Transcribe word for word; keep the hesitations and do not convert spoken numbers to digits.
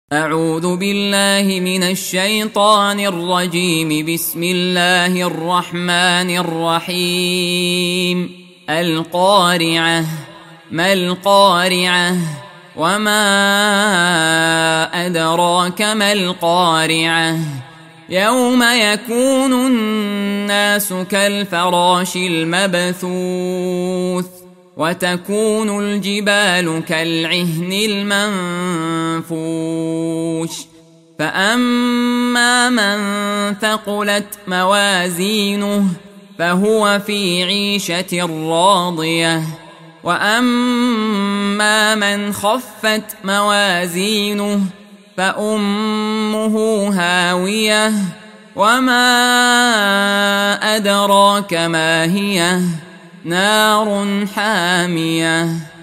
أعوذ بالله من الشيطان الرجيم. بسم الله الرحمن الرحيم. القارعة. ما القارعة؟ وما أدراك ما القارعة؟ يوم يكون الناس كالفراش المبثوث وتكون الجبال كالعهن المنفوش. فأما من ثقلت موازينه فهو في عيشة راضية، وأما من خفت موازينه فأمه هاوية، وما أدراك ما هي، نار حامية.